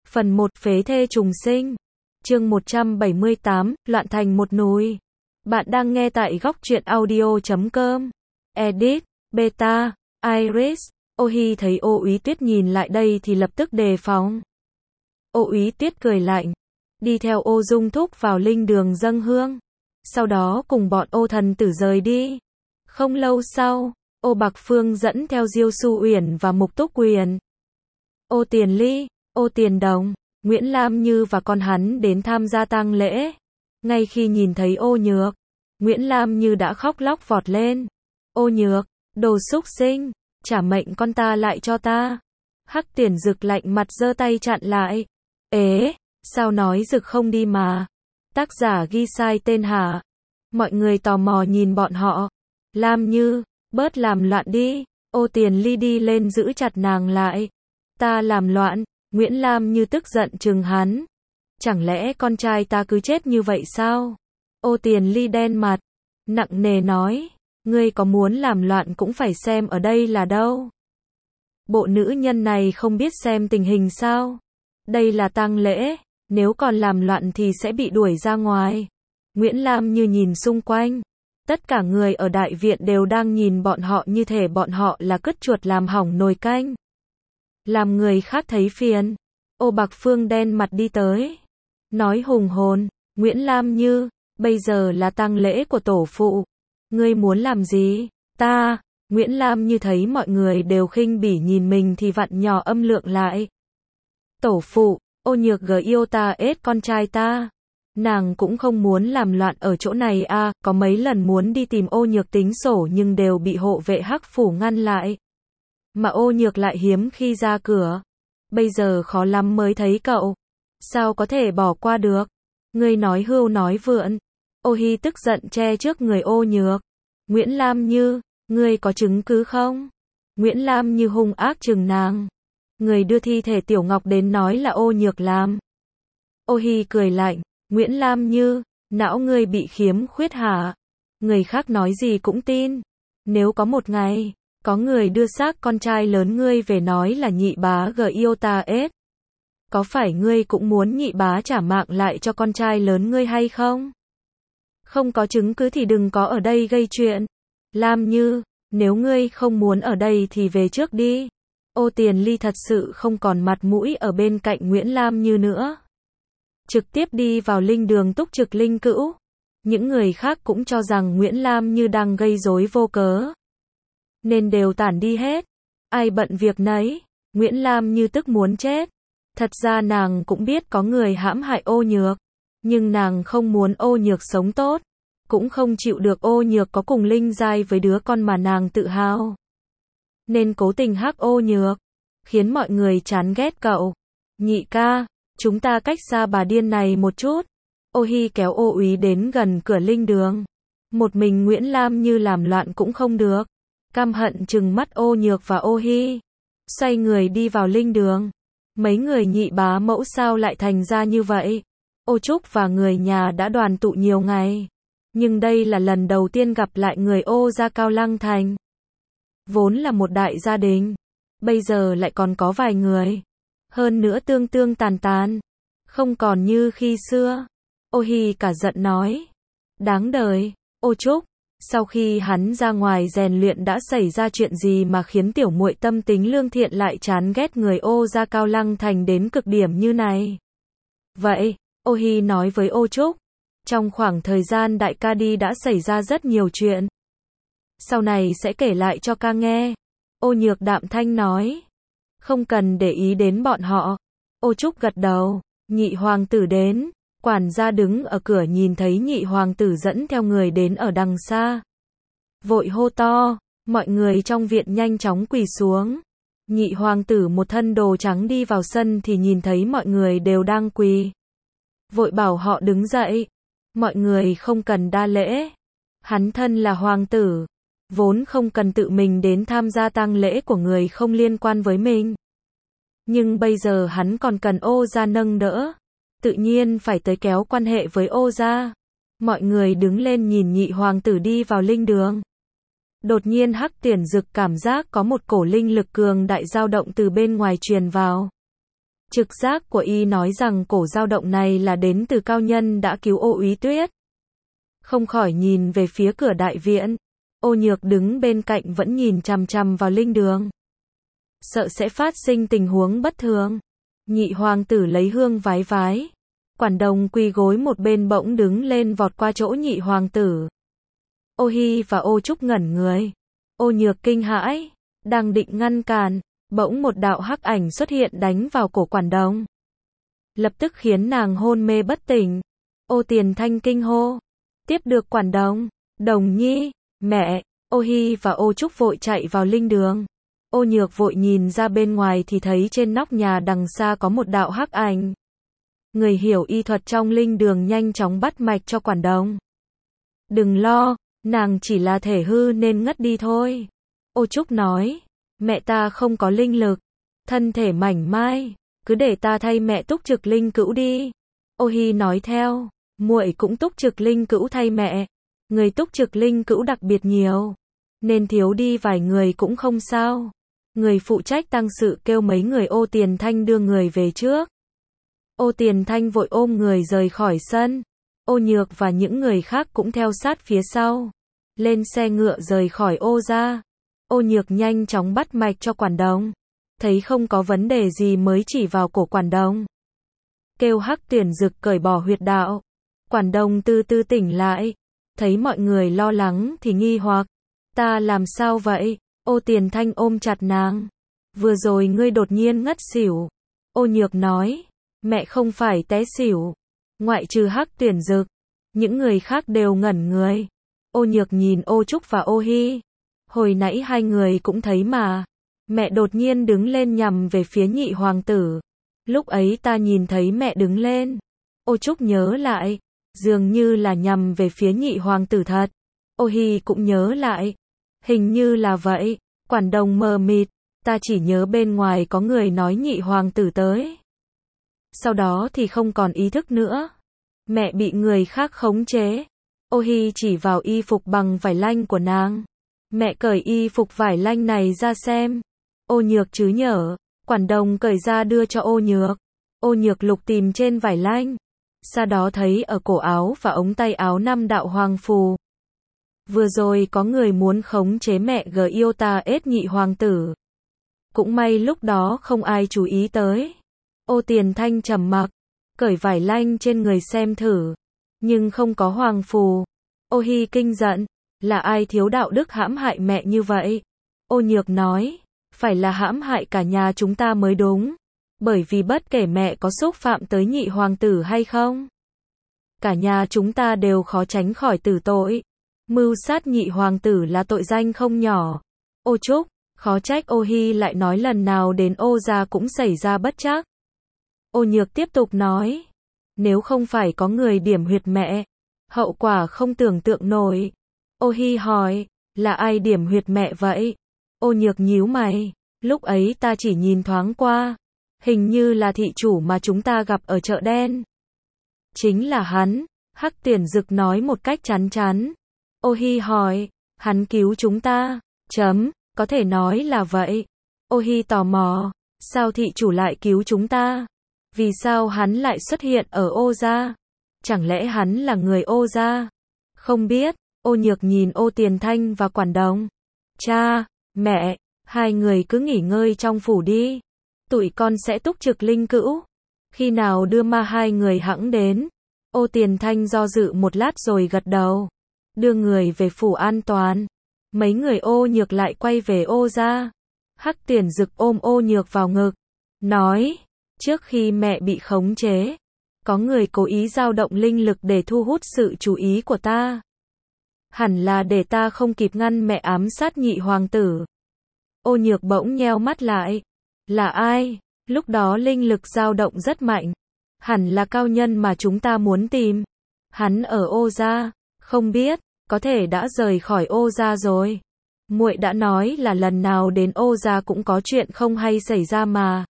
Phần 1 Phế thê trùng sinh. Chương 178, loạn thành một nùi. Bạn đang nghe tại góc truyện audio.com. Edit, Beta, Iris. Ô Hi thấy Ô Úy Tuyết nhìn lại đây thì lập tức đề phòng. Ô Úy Tuyết cười lạnh, đi theo Ô Dung Thúc vào linh đường dâng hương. Sau đó cùng bọn Ô Thần Tử rời đi. Không lâu sau, Ô Bạc Phương dẫn theo Diêu Su Uyển và Mục Túc Quyền, Ô Tiền Ly, Ô Tiền Đồng, Nguyễn Lam Như và con hắn đến tham gia tang lễ. Ngay khi nhìn thấy Ô Nhược, Nguyễn Lam Như đã khóc lóc vọt lên. Ô Nhược, đồ xúc sinh, trả mệnh con ta lại cho ta. Hắc Tiền Dực lạnh mặt giơ tay chặn lại. Ế, sao nói Dực không đi mà? Tác giả ghi sai tên hả? Mọi người tò mò nhìn bọn họ. Lam Như, bớt làm loạn đi. Ô Tiền Ly đi lên giữ chặt nàng lại. Ta làm loạn? Nguyễn Lam Như tức giận trừng hắn. Chẳng lẽ con trai ta cứ chết như vậy sao? Ô Tiền Ly đen mặt, nặng nề nói, ngươi có muốn làm loạn cũng phải xem ở đây là đâu. Bộ nữ nhân này không biết xem tình hình sao? Đây là tang lễ, nếu còn làm loạn thì sẽ bị đuổi ra ngoài. Nguyễn Lam Như nhìn xung quanh. Tất cả người ở đại viện đều đang nhìn bọn họ như thể bọn họ là cứt chuột làm hỏng nồi canh. Làm người khác thấy phiền. Ô Bạc Phương đen mặt đi tới, nói hùng hồn, Nguyễn Lam Như, bây giờ là tang lễ của tổ phụ. Ngươi muốn làm gì? Ta, Nguyễn Lam Như thấy mọi người đều khinh bỉ nhìn mình thì vặn nhỏ âm lượng lại. Tổ phụ, Ô Nhược gờ yêu ta ết con trai ta. Nàng cũng không muốn làm loạn ở chỗ này à, có mấy lần muốn đi tìm Ô Nhược tính sổ nhưng đều bị hộ vệ Hắc Phủ ngăn lại. Mà Ô Nhược lại hiếm khi ra cửa. Bây giờ khó lắm mới thấy cậu. Sao có thể bỏ qua được? Ngươi nói hưu nói vượn. Ô Hi tức giận che trước người Ô Nhược. Nguyễn Lam Như, ngươi có chứng cứ không? Nguyễn Lam Như hung ác trừng nàng. Người đưa thi thể Tiểu Ngọc đến nói là Ô Nhược làm. Ô Hi cười lạnh, Nguyễn Lam Như, não ngươi bị khiếm khuyết hả? Người khác nói gì cũng tin. Nếu có một ngày có người đưa xác con trai lớn ngươi về nói là nhị bá gờ yêu ta ết, có phải ngươi cũng muốn nhị bá trả mạng lại cho con trai lớn ngươi hay không? Không có chứng cứ thì đừng có ở đây gây chuyện. Lam Như, nếu ngươi không muốn ở đây thì về trước đi. Ô Tiền Ly thật sự không còn mặt mũi ở bên cạnh Nguyễn Lam Như nữa. Trực tiếp đi vào linh đường túc trực linh cữu. Những người khác cũng cho rằng Nguyễn Lam Như đang gây rối vô cớ, nên đều tản đi hết. Ai bận việc nấy. Nguyễn Lam Như tức muốn chết. Thật ra nàng cũng biết có người hãm hại Ô Nhược, nhưng nàng không muốn Ô Nhược sống tốt, cũng không chịu được Ô Nhược có cùng linh giai với đứa con mà nàng tự hào, nên cố tình hắc Ô Nhược, khiến mọi người chán ghét cậu. Nhị ca, chúng ta cách xa bà điên này một chút. Ô Hi kéo Ô Úy đến gần cửa linh đường. Một mình Nguyễn Lam Như làm loạn cũng không được. Căm hận trừng mắt Ô Nhược và Ô Hi, xoay người đi vào linh đường. Mấy người nhị bá mẫu sao lại thành ra như vậy? Ô Trúc và người nhà đã đoàn tụ nhiều ngày, nhưng đây là lần đầu tiên gặp lại người Ô gia Cao Lăng Thành. Vốn là một đại gia đình, bây giờ lại còn có vài người, hơn nữa tương tương tàn tàn, không còn như khi xưa. Ô Hi cả giận nói, đáng đời. Ô Trúc, sau khi hắn ra ngoài rèn luyện đã xảy ra chuyện gì mà khiến tiểu muội tâm tính lương thiện lại chán ghét người Ô gia Cao Lăng Thành đến cực điểm như này? Vậy, Ô Hi nói với Ô Trúc, trong khoảng thời gian đại ca đi đã xảy ra rất nhiều chuyện. Sau này sẽ kể lại cho ca nghe. Ô Nhược đạm thanh nói, không cần để ý đến bọn họ. Ô Trúc gật đầu. Nhị hoàng tử đến. Quản gia đứng ở cửa nhìn thấy nhị hoàng tử dẫn theo người đến ở đằng xa, vội hô to, mọi người trong viện nhanh chóng quỳ xuống. Nhị hoàng tử một thân đồ trắng đi vào sân thì nhìn thấy mọi người đều đang quỳ, vội bảo họ đứng dậy. Mọi người không cần đa lễ. Hắn thân là hoàng tử, vốn không cần tự mình đến tham gia tang lễ của người không liên quan với mình. Nhưng bây giờ hắn còn cần Ô gia nâng đỡ, tự nhiên phải tới kéo quan hệ với Ô gia. Mọi người đứng lên nhìn nhị hoàng tử đi vào linh đường. Đột nhiên Hắc Tiền Dực cảm giác có một cổ linh lực cường đại dao động từ bên ngoài truyền vào. Trực giác của y nói rằng cổ dao động này là đến từ cao nhân đã cứu Ô Úy Tuyết. Không khỏi nhìn về phía cửa đại viện. Ô Nhược đứng bên cạnh vẫn nhìn chằm chằm vào linh đường. Sợ sẽ phát sinh tình huống bất thường. Nhị hoàng tử lấy hương vái vái. Quản đồng quỳ gối một bên bỗng đứng lên vọt qua chỗ nhị hoàng tử. Ô Hi và Ô Trúc ngẩn người. Ô Nhược kinh hãi, đang định ngăn cản, bỗng một đạo hắc ảnh xuất hiện đánh vào cổ quản đồng. Lập tức khiến nàng hôn mê bất tỉnh. Ô Tiền Thanh kinh hô. Tiếp được quản đồng. Đồng nhi, mẹ. Ô Hi và Ô Trúc vội chạy vào linh đường. Ô Nhược vội nhìn ra bên ngoài thì thấy trên nóc nhà đằng xa có một đạo hắc ảnh. Người hiểu y thuật trong linh đường nhanh chóng bắt mạch cho quản đồng. Đừng lo, nàng chỉ là thể hư nên ngất đi thôi. Ô Trúc nói, mẹ ta không có linh lực, thân thể mảnh mai, cứ để ta thay mẹ túc trực linh cữu đi. Ô Hi nói theo, muội cũng túc trực linh cữu thay mẹ. Người túc trực linh cữu đặc biệt nhiều, nên thiếu đi vài người cũng không sao. Người phụ trách tang sự kêu mấy người Ô Tiền Thanh đưa người về trước. Ô Tiền Thanh vội ôm người rời khỏi sân. Ô Nhược và những người khác cũng theo sát phía sau. Lên xe ngựa rời khỏi Ô gia. Ô Nhược nhanh chóng bắt mạch cho quản đồng. Thấy không có vấn đề gì mới chỉ vào cổ quản đồng. Kêu Hắc Tuyển Dực cởi bỏ huyệt đạo. Quản đồng từ từ tỉnh lại. Thấy mọi người lo lắng thì nghi hoặc. Ta làm sao vậy? Ô Tiền Thanh ôm chặt nàng. Vừa rồi ngươi đột nhiên ngất xỉu. Ô Nhược nói. Mẹ không phải té xỉu. Ngoại trừ Hắc Tuyển Dực. Những người khác đều ngẩn người. Ô Nhược nhìn Ô Trúc và Ô Hi. Hồi nãy hai người cũng thấy mà. Mẹ đột nhiên đứng lên nhằm về phía nhị hoàng tử. Lúc ấy ta nhìn thấy mẹ đứng lên. Ô Trúc nhớ lại. Dường như là nhằm về phía nhị hoàng tử thật. Ô Hi cũng nhớ lại. Hình như là vậy. Quản đồng mờ mịt. Ta chỉ nhớ bên ngoài có người nói nhị hoàng tử tới. Sau đó thì không còn ý thức nữa. Mẹ bị người khác khống chế. Ô Hi chỉ vào y phục bằng vải lanh của nàng. Mẹ cởi y phục vải lanh này ra xem. Ô Nhược chứ nhở. Quản đồng cởi ra đưa cho Ô Nhược. Ô Nhược lục tìm trên vải lanh. Sau đó thấy ở cổ áo và ống tay áo 5 đạo hoàng phù. Vừa rồi có người muốn khống chế mẹ Giota ết nhị hoàng tử. Cũng may lúc đó không ai chú ý tới. Ô Tiền Thanh trầm mặc, cởi vải lanh trên người xem thử, nhưng không có hoàng phù. Ô Hi kinh giận, là ai thiếu đạo đức hãm hại mẹ như vậy? Ô Nhược nói, phải là hãm hại cả nhà chúng ta mới đúng, bởi vì bất kể mẹ có xúc phạm tới nhị hoàng tử hay không, cả nhà chúng ta đều khó tránh khỏi tử tội. Mưu sát nhị hoàng tử là tội danh không nhỏ. Ô Trúc, khó trách Ô Hi lại nói lần nào đến Ô gia cũng xảy ra bất trắc. Ô Nhược tiếp tục nói, nếu không phải có người điểm huyệt mẹ, hậu quả không tưởng tượng nổi. Ô Hi hỏi, là ai điểm huyệt mẹ vậy? Ô Nhược nhíu mày, lúc ấy ta chỉ nhìn thoáng qua, hình như là thị chủ mà chúng ta gặp ở chợ đen. Chính là hắn, Hắc Tuyển Dực nói một cách chắn chắn. Ô Hi hỏi, hắn cứu chúng ta, có thể nói là vậy. Ô Hi tò mò, sao thị chủ lại cứu chúng ta? Vì sao hắn lại xuất hiện ở Ô gia? Chẳng lẽ hắn là người Ô gia? Không biết. Ô Nhược nhìn Ô Tiền Thanh và quản đồng. Cha, mẹ, hai người cứ nghỉ ngơi trong phủ đi. Tụi con sẽ túc trực linh cữu. Khi nào đưa ma hai người hẵng đến. Ô Tiền Thanh do dự một lát rồi gật đầu. Đưa người về phủ an toàn. Mấy người Ô Nhược lại quay về Ô gia. Hắc Tuyển Dực ôm Ô Nhược vào ngực. Nói, trước khi mẹ bị khống chế, có người cố ý dao động linh lực để thu hút sự chú ý của ta. Hẳn là để ta không kịp ngăn mẹ ám sát nhị hoàng tử. Ô Nhược bỗng nheo mắt lại. Là ai? Lúc đó linh lực dao động rất mạnh. Hẳn là cao nhân mà chúng ta muốn tìm. Hắn ở Ô gia, không biết, có thể đã rời khỏi Ô gia rồi. Muội đã nói là lần nào đến Ô gia cũng có chuyện không hay xảy ra mà.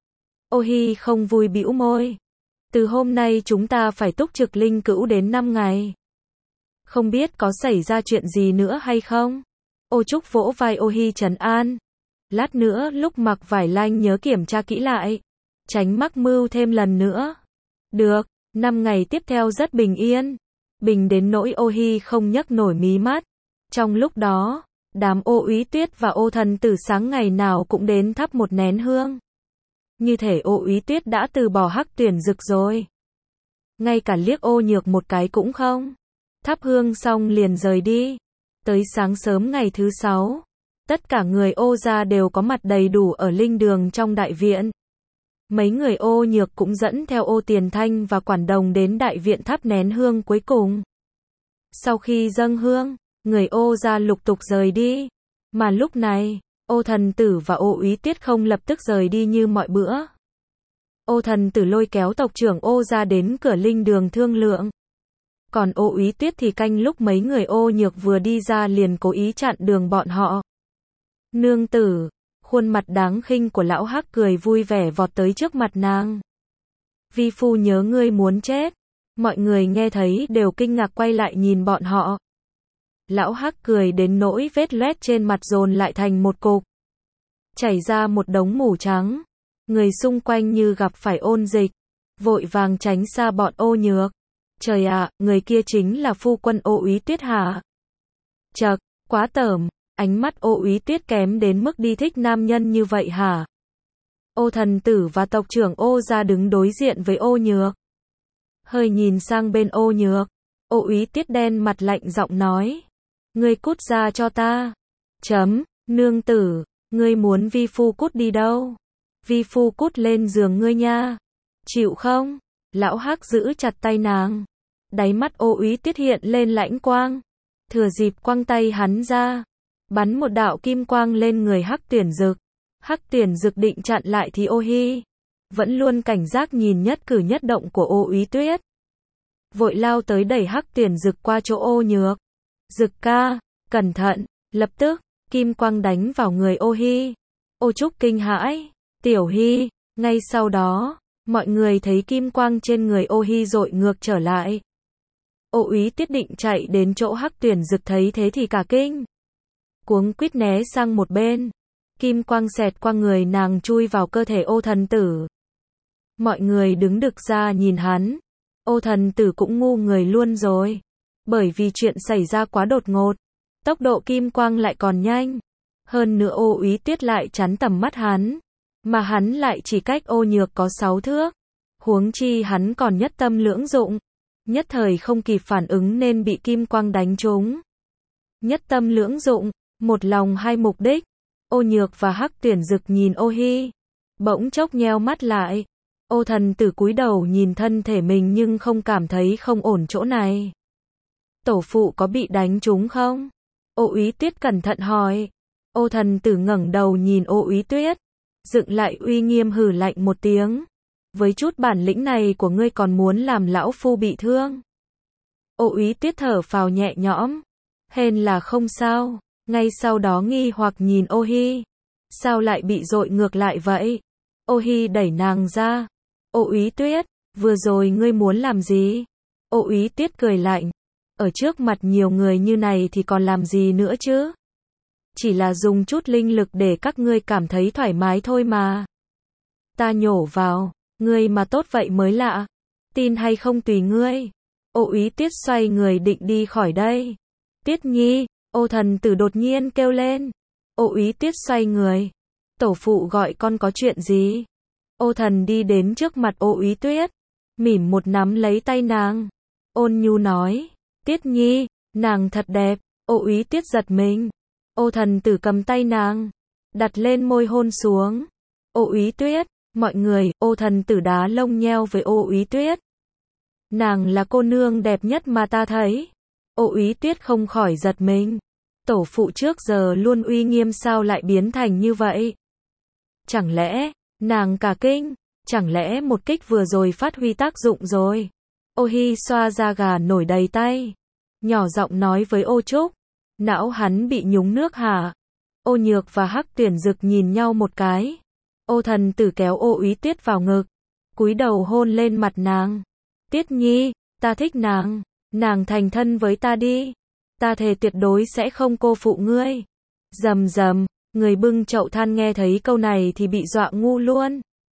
Ô Hi không vui bĩu môi. Từ hôm nay chúng ta phải túc trực linh cữu đến 5 ngày. Không biết có xảy ra chuyện gì nữa hay không? Ô Trúc vỗ vai Ô Hi trấn an. Lát nữa lúc mặc vải lanh nhớ kiểm tra kỹ lại. tránh mắc mưu thêm lần nữa. Được, 5 ngày tiếp theo rất bình yên. Bình đến nỗi Ô Hi không nhấc nổi mí mắt. Trong lúc đó, đám Ô Úy Tuyết và Ô Thần Tử sáng ngày nào cũng đến thắp một nén hương. Như thể Ô Úy Tuyết đã từ bỏ Hắc Tuyển Dực rồi. Ngay cả liếc Ô Nhược một cái cũng không. Thắp hương xong liền rời đi. Tới sáng sớm ngày thứ 6, tất cả người Ô gia đều có mặt đầy đủ ở linh đường trong đại viện. Mấy người Ô Nhược cũng dẫn theo Ô Tiền Thanh và Quản Đồng đến đại viện thắp nén hương cuối cùng. Sau khi dâng hương, người Ô gia lục tục rời đi. Mà lúc này, Ô Thần Tử và Ô Úy Tiết không lập tức rời đi như mọi bữa. Ô Thần Tử lôi kéo tộc trưởng Ô gia đến cửa linh đường thương lượng. Còn Ô Úy Tiết thì canh lúc mấy người Ô Nhược vừa đi ra liền cố ý chặn đường bọn họ. Nương tử, khuôn mặt đáng khinh của lão Hắc cười vui vẻ vọt tới trước mặt nàng. Vi phu nhớ ngươi muốn chết. Mọi người nghe thấy đều kinh ngạc quay lại nhìn bọn họ. Lão Hắc cười đến nỗi vết loét trên mặt dồn lại thành một cục. Chảy ra một đống mủ trắng. Người xung quanh như gặp phải ôn dịch. Vội vàng tránh xa bọn Ô Nhược. Trời ạ, người kia chính là phu quân Ô Úy Tuyết hả? Chậc, quá tởm. Ánh mắt Ô Úy Tuyết kém đến mức đi thích nam nhân như vậy hả? Ô Thần Tử và tộc trưởng Ô gia đứng đối diện với Ô Nhược. Hơi nhìn sang bên Ô Nhược. Ô Úy Tuyết đen mặt lạnh giọng nói. Ngươi cút ra cho ta. Nương tử, ngươi muốn vi phu cút đi đâu? Vi phu cút lên giường ngươi nha. Chịu không? Lão Hắc giữ chặt tay nàng. Đáy mắt Ô Úy Tuyết hiện lên lãnh quang. Thừa dịp quăng tay hắn ra. Bắn một đạo kim quang lên người Hắc Tuyển Dực. Hắc Tuyển Dực định chặn lại thì Ô Hi vẫn luôn cảnh giác nhìn nhất cử nhất động của Ô Úy Tuyết. Vội lao tới đẩy Hắc Tuyển Dực qua chỗ Ô Nhược. Dực ca, cẩn thận. Lập tức, kim quang đánh vào người Ô Hi. Ô Trúc kinh hãi. Tiểu Hi. Ngay sau đó, mọi người thấy kim quang trên người Ô Hi dội ngược trở lại. Ô Úy Tuyết định chạy đến chỗ Hắc Tuyển Dực thấy thế thì cả kinh. Cuống quýt né sang một bên. Kim quang xẹt qua người nàng chui vào cơ thể Ô Thần Tử. Mọi người đứng đực ra nhìn hắn. Ô Thần Tử cũng ngu người luôn rồi. Bởi vì chuyện xảy ra quá đột ngột. Tốc độ kim quang lại còn nhanh. Hơn nữa Ô Úy Tuyết lại chắn tầm mắt hắn. Mà hắn lại chỉ cách Ô Nhược có 6 thước. Huống chi hắn còn nhất tâm lưỡng dụng. Nhất thời không kịp phản ứng nên bị kim quang đánh trúng. Nhất tâm lưỡng dụng, một lòng hai mục đích. Ô Nhược và Hắc Tuyển Dực nhìn Ô Hi. Bỗng chốc nheo mắt lại. Ô Thần Tử cúi đầu nhìn thân thể mình nhưng không cảm thấy không ổn chỗ này. Tổ phụ có bị đánh trúng không? Ô Úy Tuyết cẩn thận hỏi. Ô Thần Tử ngẩng đầu nhìn Ô Úy Tuyết. Dựng lại uy nghiêm hừ lạnh một tiếng. Với chút bản lĩnh này của ngươi còn muốn làm lão phu bị thương. Ô Úy Tuyết thở phào nhẹ nhõm. Hên là không sao. Ngay sau đó nghi hoặc nhìn Ô Hi. Sao lại bị dội ngược lại vậy? Ô Hi đẩy nàng ra. Ô Úy Tuyết, vừa rồi ngươi muốn làm gì? Ô Úy Tuyết cười lạnh. Ở trước mặt nhiều người như này thì còn làm gì nữa chứ? Chỉ là dùng chút linh lực để các ngươi cảm thấy thoải mái thôi mà. Ta nhổ vào, ngươi mà tốt vậy mới lạ. Tin hay không tùy ngươi. Ô Úy Tuyết xoay người định đi khỏi đây. Tuyết Nhi, Ô Thần Tử đột nhiên kêu lên. Ô Úy Tuyết xoay người. Tổ phụ gọi con có chuyện gì? Ô Thần đi đến trước mặt Ô Úy Tuyết. Mỉm một nắm lấy tay nàng. Ôn nhu nói. Tuyết Nhi, nàng thật đẹp. Ô Úy Tuyết giật mình. Ô Thần Tử cầm tay nàng. Đặt lên môi hôn xuống. Ô Úy Tuyết, mọi người, Ô Thần Tử đá lông nheo với Ô Úy Tuyết. Nàng là cô nương đẹp nhất mà ta thấy. Ô Úy Tuyết không khỏi giật mình. Tổ phụ trước giờ luôn uy nghiêm sao lại biến thành như vậy? Chẳng lẽ, nàng cả kinh, chẳng lẽ một kích vừa rồi phát huy tác dụng rồi? Ô Hi xoa da gà nổi đầy tay. Nhỏ giọng nói với Ô Trúc. Não hắn bị nhúng nước hả? Ô Nhược và Hắc Tuyển Dực nhìn nhau một cái. Ô Thần Tử kéo Ô Úy Tuyết vào ngực. Cúi đầu hôn lên mặt nàng. Tuyết Nhi, ta thích nàng. Nàng thành thân với ta đi. Ta thề tuyệt đối sẽ không cô phụ ngươi. Rầm rầm, người bưng chậu than nghe thấy câu này thì bị dọa ngu luôn.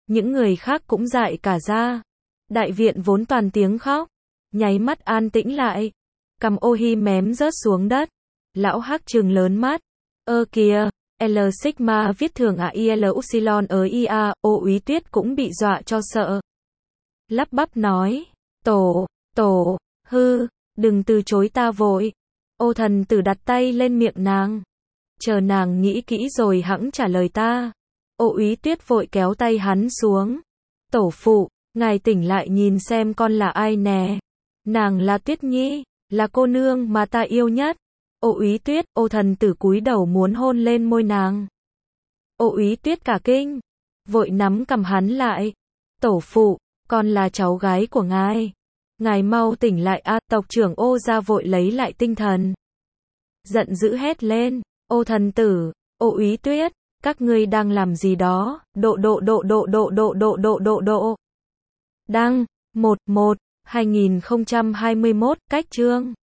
Những người khác cũng dại cả ra. Đại viện vốn toàn tiếng khóc, nháy mắt an tĩnh lại. Cằm Ô Hi mém rớt xuống đất. Lão Hắc trừng lớn mắt. Ơ kìa, L Sigma viết thường IL Upsilon IA, Ô Úy Tuyết cũng bị dọa cho sợ. Lắp bắp nói, tổ, hư, đừng từ chối ta vội. Ô Thần Tử đặt tay lên miệng nàng. Chờ nàng nghĩ kỹ rồi hẵng trả lời ta. Ô Úy Tuyết vội kéo tay hắn xuống. Tổ phụ, ngài tỉnh lại nhìn xem con là ai nè. Nàng là Tuyết Nhi, là cô nương mà ta yêu nhất. Ô Úy Tuyết, Ô Thần Tử cúi đầu muốn hôn lên môi nàng. Ô Úy Tuyết cả kinh, vội nắm cầm hắn lại. Tổ phụ, con là cháu gái của ngài. Ngài mau tỉnh lại a. Tộc trưởng Ô gia vội lấy lại tinh thần. Giận dữ hét lên, Ô Thần Tử, Ô Úy Tuyết, các ngươi đang làm gì đó? Đăng 11/2021 cách chương